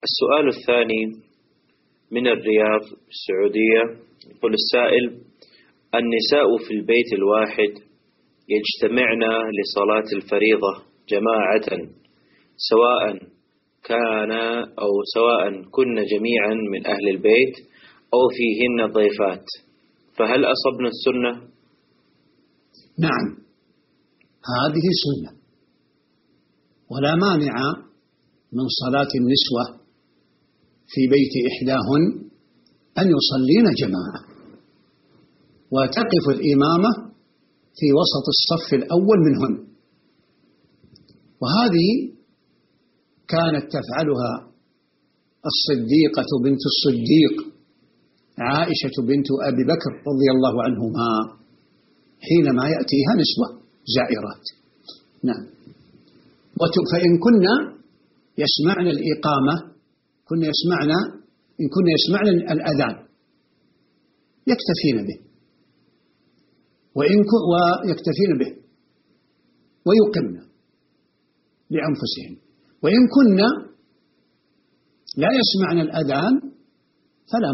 السؤال الثاني من الرياض السعودية. يقول السائل: النساء في البيت الواحد يجتمعن لصلاة الفريضة جماعة، سواء كن جميعا من أهل البيت أو فيهن ضيفات، فهل أصبن السنة؟ نعم، هذه سنة، ولا مانع من صلاة النسوة في بيت إحداهن أن يصلين جماعة، وتقف الإمامة في وسط الصف الأول منهن. وهذه كانت تفعلها الصديقة بنت الصديق عائشة بنت أبي بكر رضي الله عنهما حينما يأتيها نسوة زائرات. نعم. فإن كنا يسمعن الإقامة إن كنا يسمعن الأذان يكتفين به ويكتفين به ويقمن لأنفسهم. وإن كنا لا يسمعن الأذان فلا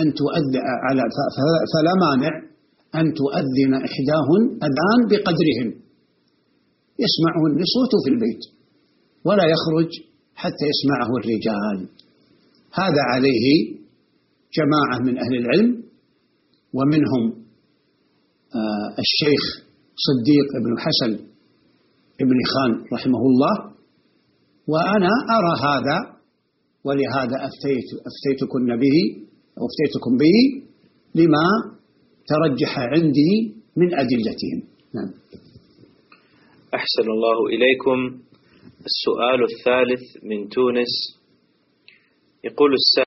مانع أن تؤذن إحداهن أذان بقدرهم يسمعه النسوة في البيت، ولا يخرج حتى يسمعه الرجال. هذا عليه جماعة من أهل العلم، ومنهم الشيخ صديق بن حسن بن خان رحمه الله. وأنا أرى هذا، ولهذا أفتيتكم به لما ترجح عندي من أدلتهم. نعم. أحسن الله إليكم. السؤال الثالث من تونس. يقول السائل: